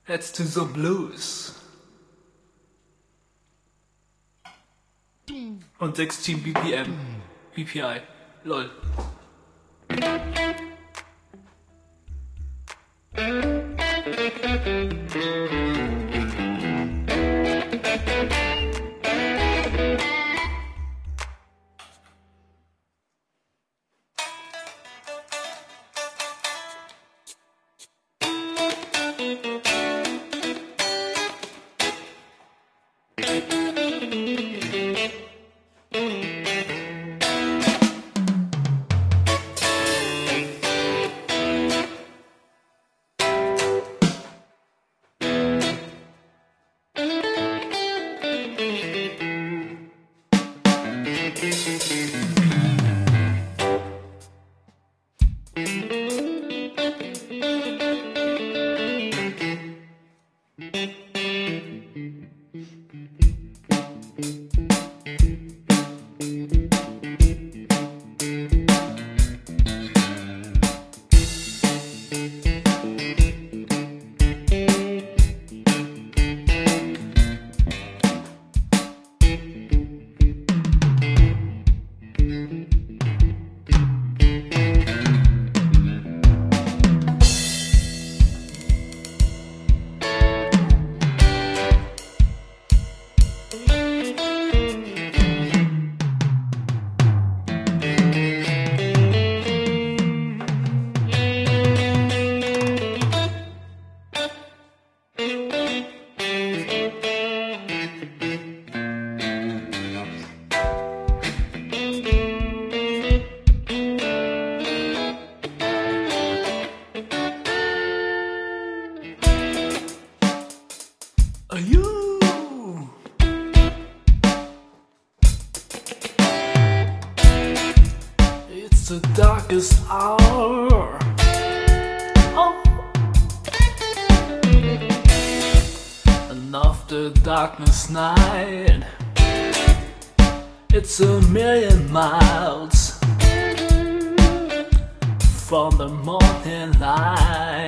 Let's do the blues. Und 16 BPM. BPI. Lol. Are you? It's the darkest hour. Oh. And after darkness night, it's a million miles from the morning light.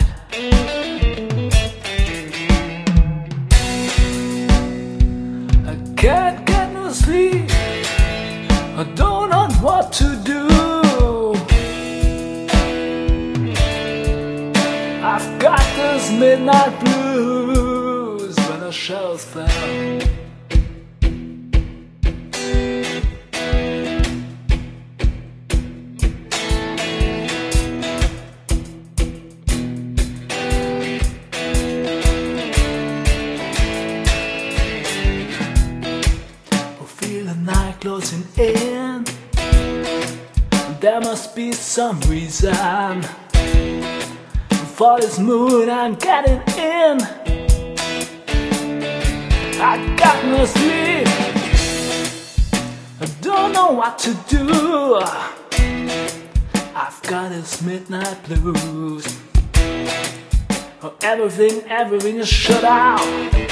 Can't get no sleep, I don't know what to do. I've got this midnight blues when the shadows fell. Night closing in, there must be some reason for this mood I'm getting in. I got no sleep, I don't know what to do. I've got this midnight blues. Everything is shut out.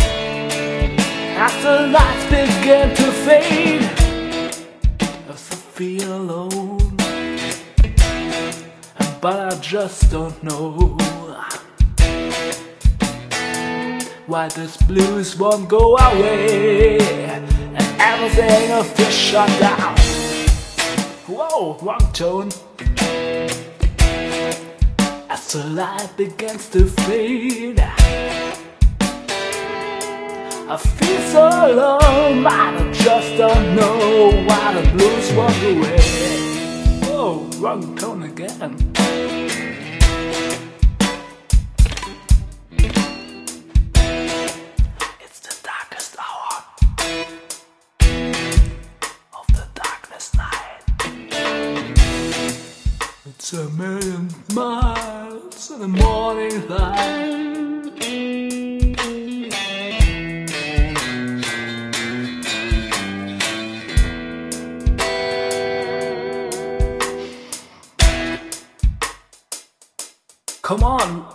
After lights begin to fade, I feel alone, but I just don't know why this blues won't go away, and everything will feel shut down. Whoa, wrong tone. As the light begins to fade, I feel so alone, but I just don't know why the blues walk away. Whoa, wrong tone again. It's the darkest hour of the darkness night. It's a million miles in the morning light. Come on.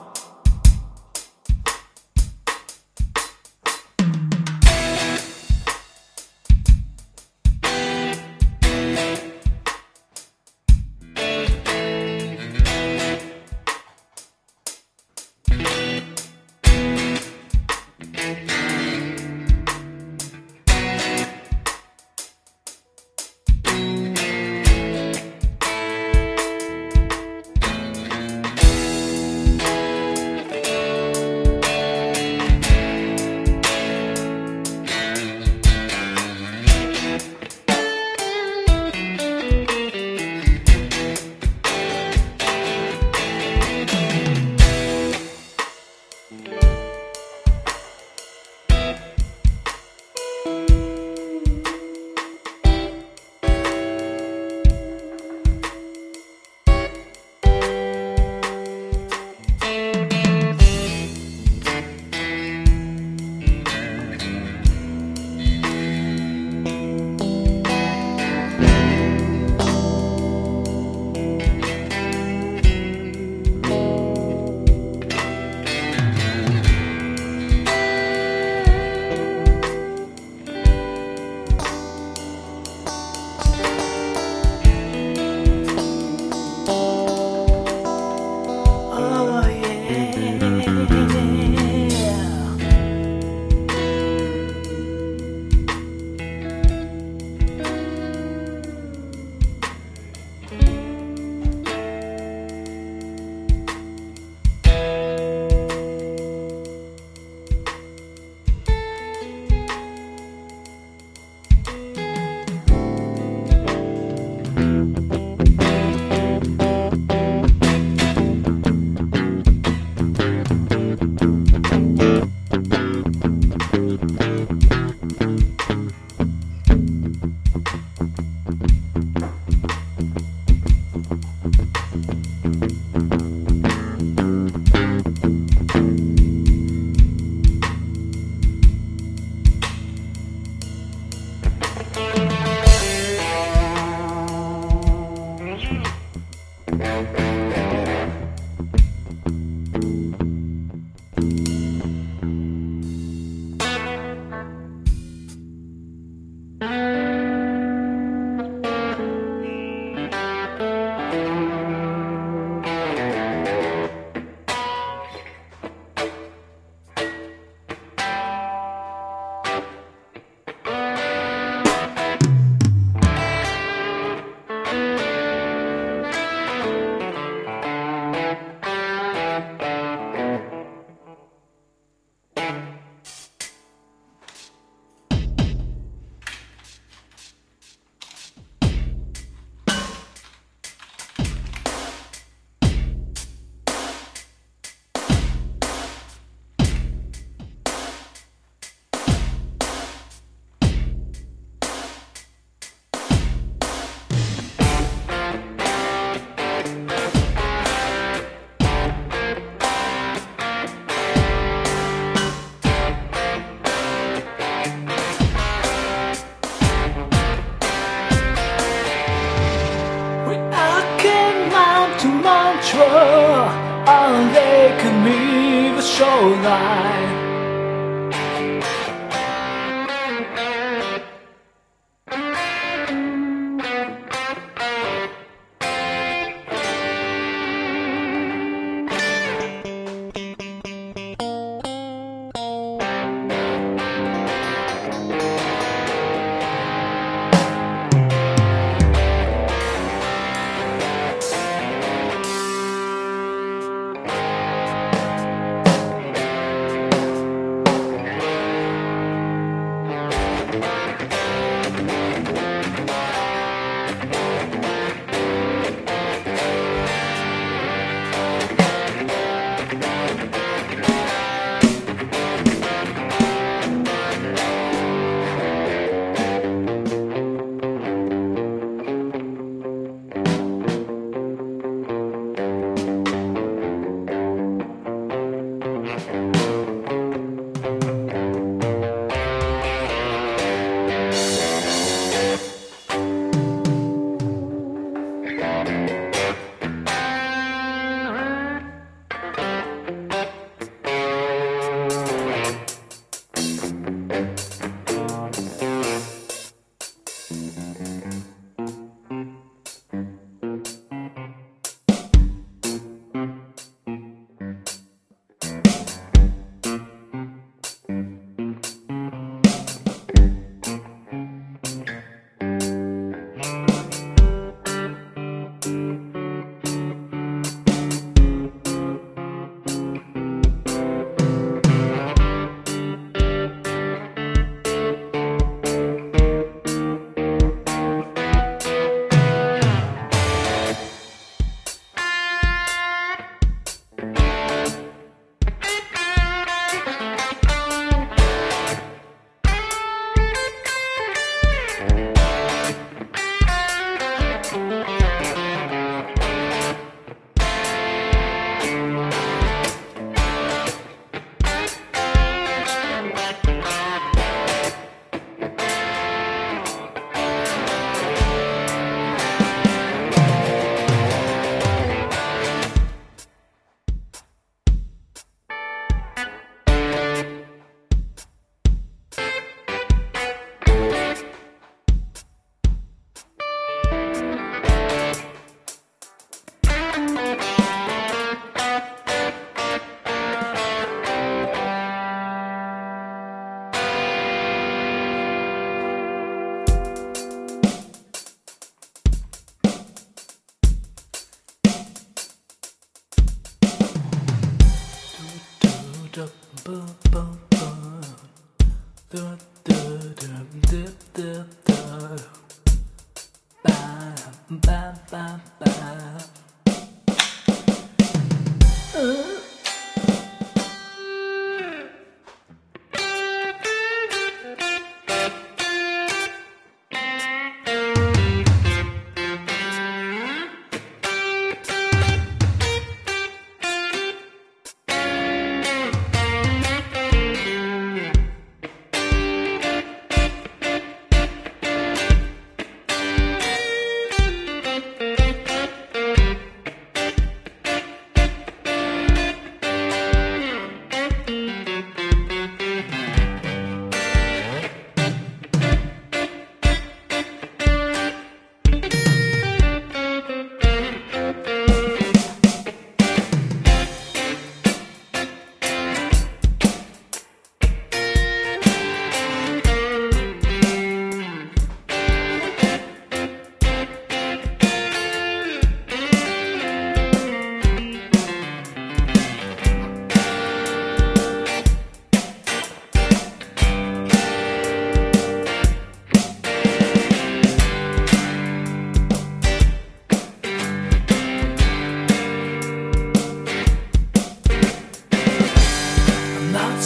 On Lake Geneva shoreline.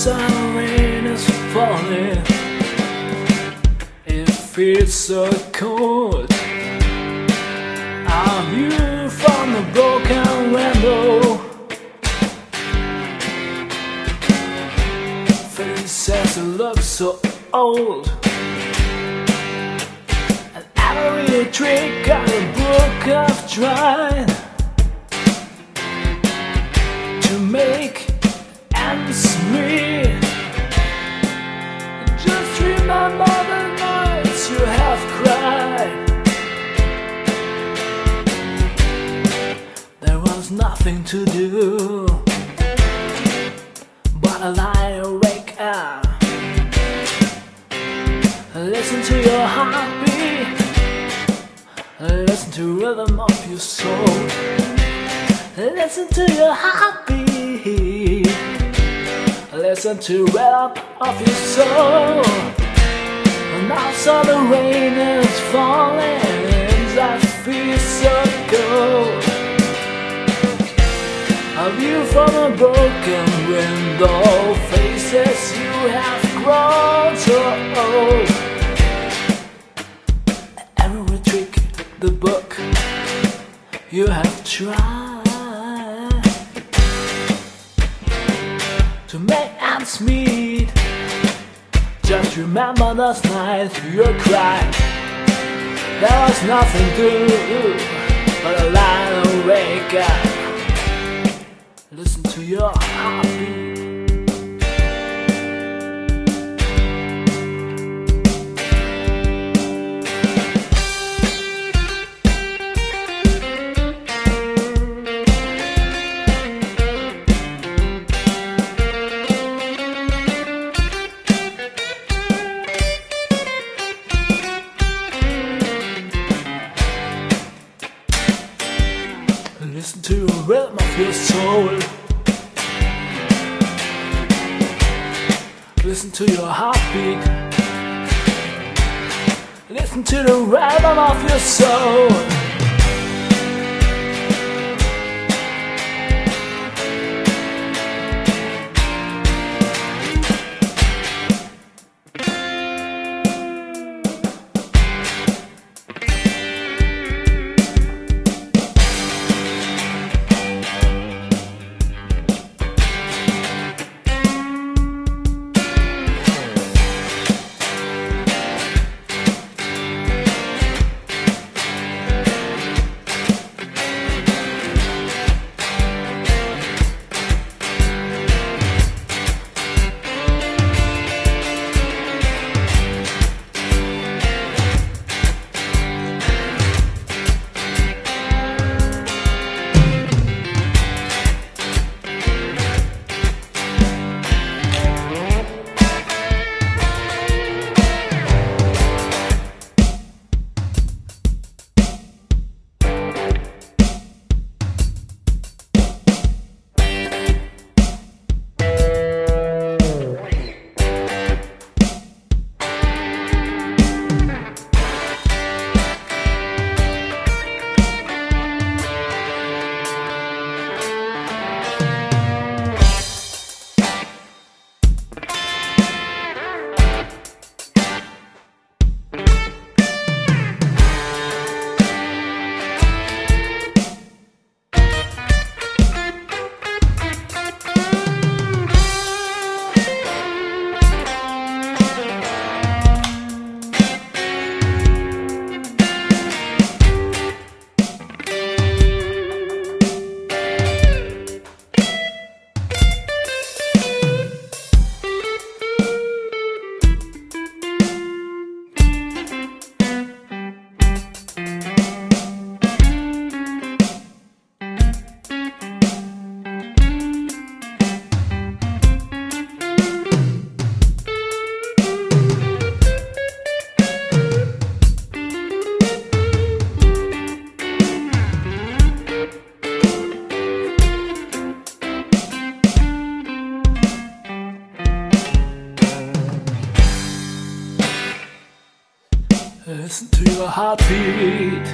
sun rain is falling. It feels so cold. Our view from the broken window, faces look so old. And every trick got a book of trying to make ends meet. Just remember the nights you have cried. There was nothing to do but a lie awake and listen to your heartbeat, listen to rhythm of your soul, listen to your heartbeat, listen to rhythm of your soul. Now so the rain is falling, I feel so cold. A view from a broken window, faces you have grown so old. Every trick, the book you have tried to make ends meet. Just remember those nights you cried. There was nothing to do but a lie awake and listen to your heartbeat. Listen to the rhythm of your soul. Listen to your heartbeat. Listen to the rhythm of your soul. Listen to your heartbeat.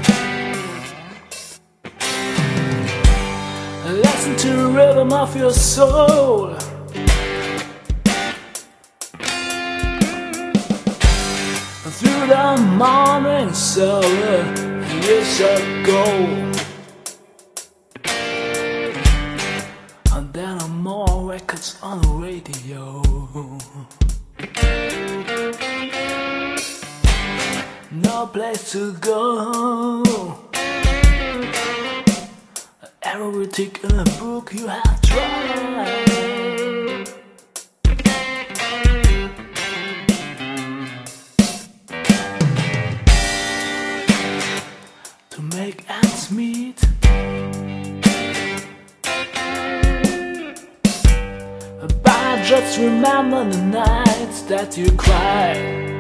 Listen to the rhythm of your soul. the morning sun years ago. And there are more records on the radio. No place to go. Everything in a book you have tried. To make ends meet. But I just remember the nights that you cried.